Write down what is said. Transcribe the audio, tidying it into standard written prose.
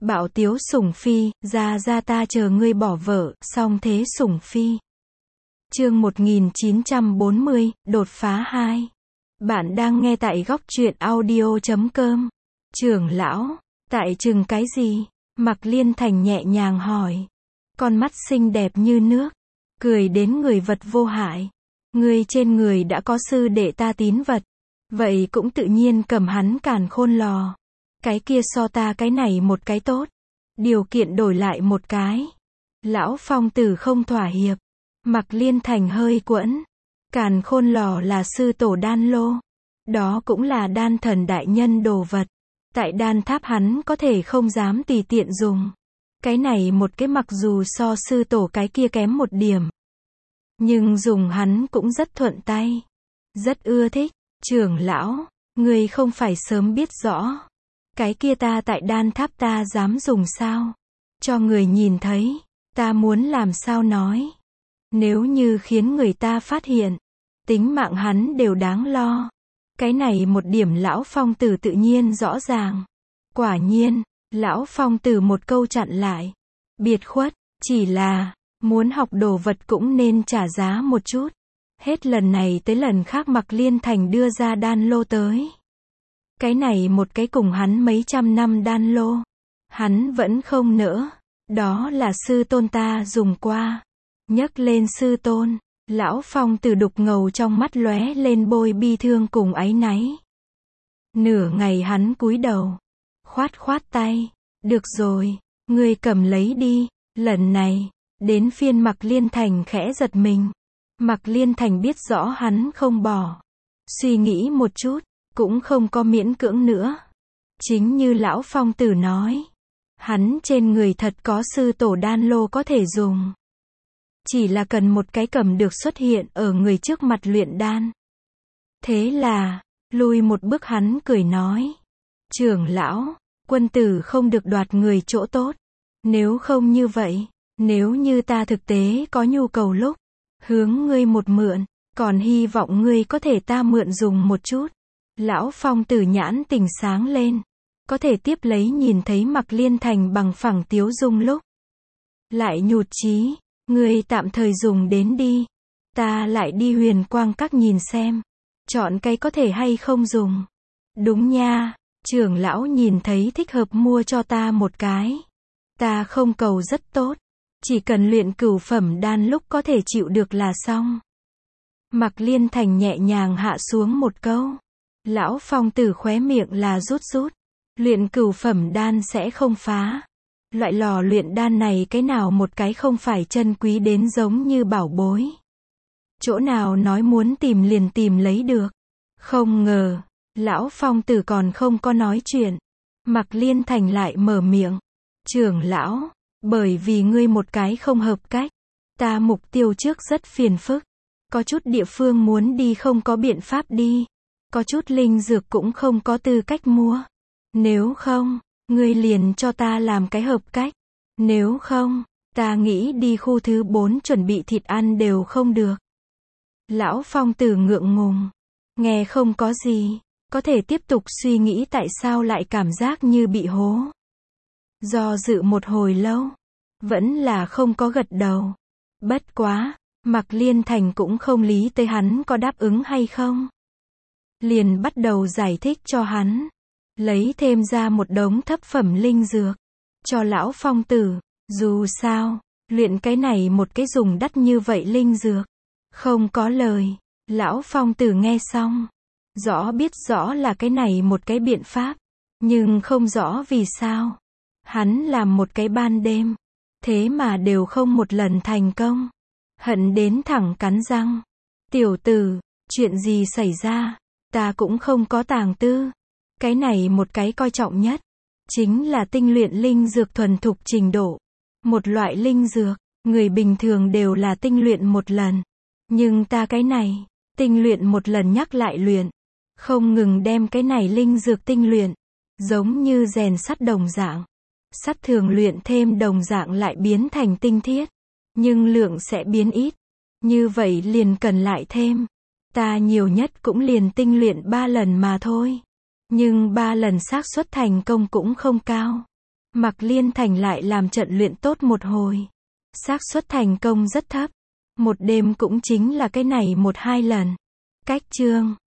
Bảo Tiếu Sủng Phi, ra ta chờ ngươi bỏ vợ, song thế Sủng Phi. Chương 1940, đột phá 2. Bạn đang nghe tại góc truyện audio.com. Trưởng lão, tại chừng cái gì? Mạc Liên Thành nhẹ nhàng hỏi. Con mắt xinh đẹp như nước, cười đến người vật vô hại. Ngươi trên người đã có sư đệ ta tín vật, vậy cũng tự nhiên cầm hắn Càn Khôn Lò. Cái kia so ta cái này một cái tốt, điều kiện đổi lại một cái. Lão Phong Tử không thỏa hiệp. Mạc Liên Thành hơi quẫn. Càn Khôn Lò là sư tổ đan lô, đó cũng là đan thần đại nhân đồ vật. Tại đan tháp hắn có thể không dám tùy tiện dùng. Cái này một cái mặc dù so sư tổ cái kia kém một điểm, nhưng dùng hắn cũng rất thuận tay, rất ưa thích. Trưởng lão, ngươi không phải sớm biết rõ. Cái kia ta tại đan tháp ta dám dùng sao? Cho người nhìn thấy, ta muốn làm sao nói? Nếu như khiến người ta phát hiện, tính mạng hắn đều đáng lo. Cái này một điểm lão Phong Tử tự nhiên rõ ràng. Quả nhiên, lão Phong Tử một câu chặn lại. Biệt khuất, chỉ là, muốn học đồ vật cũng nên trả giá một chút. Hết lần này tới lần khác Mạc Liên Thành đưa ra đan lô tới. Cái này một cái cùng hắn mấy trăm năm đan lô, hắn vẫn không nỡ. Đó là sư tôn ta dùng qua. Nhấc lên sư tôn, lão Phong Tử đục ngầu trong mắt lóe lên bôi bi thương cùng áy náy. Nửa ngày hắn cúi đầu, khoát khoát tay. Được rồi, ngươi cầm lấy đi. Lần này, đến phiên Mạc Liên Thành khẽ giật mình. Mạc Liên Thành biết rõ hắn không bỏ. Suy nghĩ một chút, cũng không có miễn cưỡng nữa. Chính như lão Phong Tử nói, hắn trên người thật có sư tổ đan lô có thể dùng. Chỉ là cần một cái cầm được xuất hiện ở người trước mặt luyện đan. Thế là, lùi một bước hắn cười nói. Trưởng lão, quân tử không được đoạt người chỗ tốt. Nếu không như vậy, nếu như ta thực tế có nhu cầu lúc, hướng ngươi một mượn, còn hy vọng ngươi có thể ta mượn dùng một chút. Lão Phong Tử nhãn tình sáng lên. Có thể tiếp lấy nhìn thấy Mạc Liên Thành bằng phẳng tiếu dung lúc, lại nhụt chí. Ngươi tạm thời dùng đến đi. Ta lại đi Huyền Quang Các nhìn xem. Chọn cái có thể hay không dùng. Đúng nha, trưởng lão nhìn thấy thích hợp mua cho ta một cái. Ta không cầu rất tốt. Chỉ cần luyện cửu phẩm đan lúc có thể chịu được là xong. Mạc Liên Thành nhẹ nhàng hạ xuống một câu. Lão Phong Tử khóe miệng là rút rút. Luyện cửu phẩm đan sẽ không phá. Loại lò luyện đan này cái nào một cái không phải chân quý đến giống như bảo bối. Chỗ nào nói muốn tìm liền tìm lấy được. Không ngờ, lão Phong Tử còn không có nói chuyện. Mạc Liên Thành lại mở miệng. Trưởng lão, bởi vì ngươi một cái không hợp cách. Ta mục tiêu trước rất phiền phức. Có chút địa phương muốn đi không có biện pháp đi. Có chút linh dược cũng không có tư cách mua. Nếu không, ngươi liền cho ta làm cái hợp cách. Nếu không, ta nghĩ đi khu thứ 4 chuẩn bị thịt ăn đều không được. Lão Phong Tử ngượng ngùng. Nghe không có gì. Có thể tiếp tục suy nghĩ tại sao lại cảm giác như bị hố. Do dự một hồi lâu. Vẫn là không có gật đầu. Bất quá, Mạc Liên Thành cũng không lý tới hắn có đáp ứng hay không. Liền bắt đầu giải thích cho hắn. Lấy thêm ra một đống thấp phẩm linh dược. Cho lão Phong Tử. Dù sao, luyện cái này một cái dùng đắt như vậy linh dược. Không có lời. Lão Phong Tử nghe xong. Biết rõ là cái này một cái biện pháp. Nhưng không rõ vì sao. Hắn làm một cái ban đêm. Thế mà đều không một lần thành công. Hận đến thẳng cắn răng. Tiểu tử, chuyện gì xảy ra? Ta cũng không có tàng tư. Cái này một cái coi trọng nhất. Chính là tinh luyện linh dược thuần thục trình độ. Một loại linh dược, người bình thường đều là tinh luyện một lần. Nhưng ta cái này, tinh luyện một lần nhắc lại luyện. Không ngừng đem cái này linh dược tinh luyện. Giống như rèn sắt đồng dạng. Sắt thường luyện thêm đồng dạng lại biến thành tinh thiết. Nhưng lượng sẽ biến ít. Như vậy liền cần lại thêm. Ta nhiều nhất cũng liền tinh luyện 3 lần mà thôi. Nhưng 3 lần xác suất thành công cũng không cao. Mạc Liên Thành lại làm trận luyện tốt một hồi. Xác suất thành công rất thấp. Một đêm cũng chính là cái này 1-2 lần. Cách chương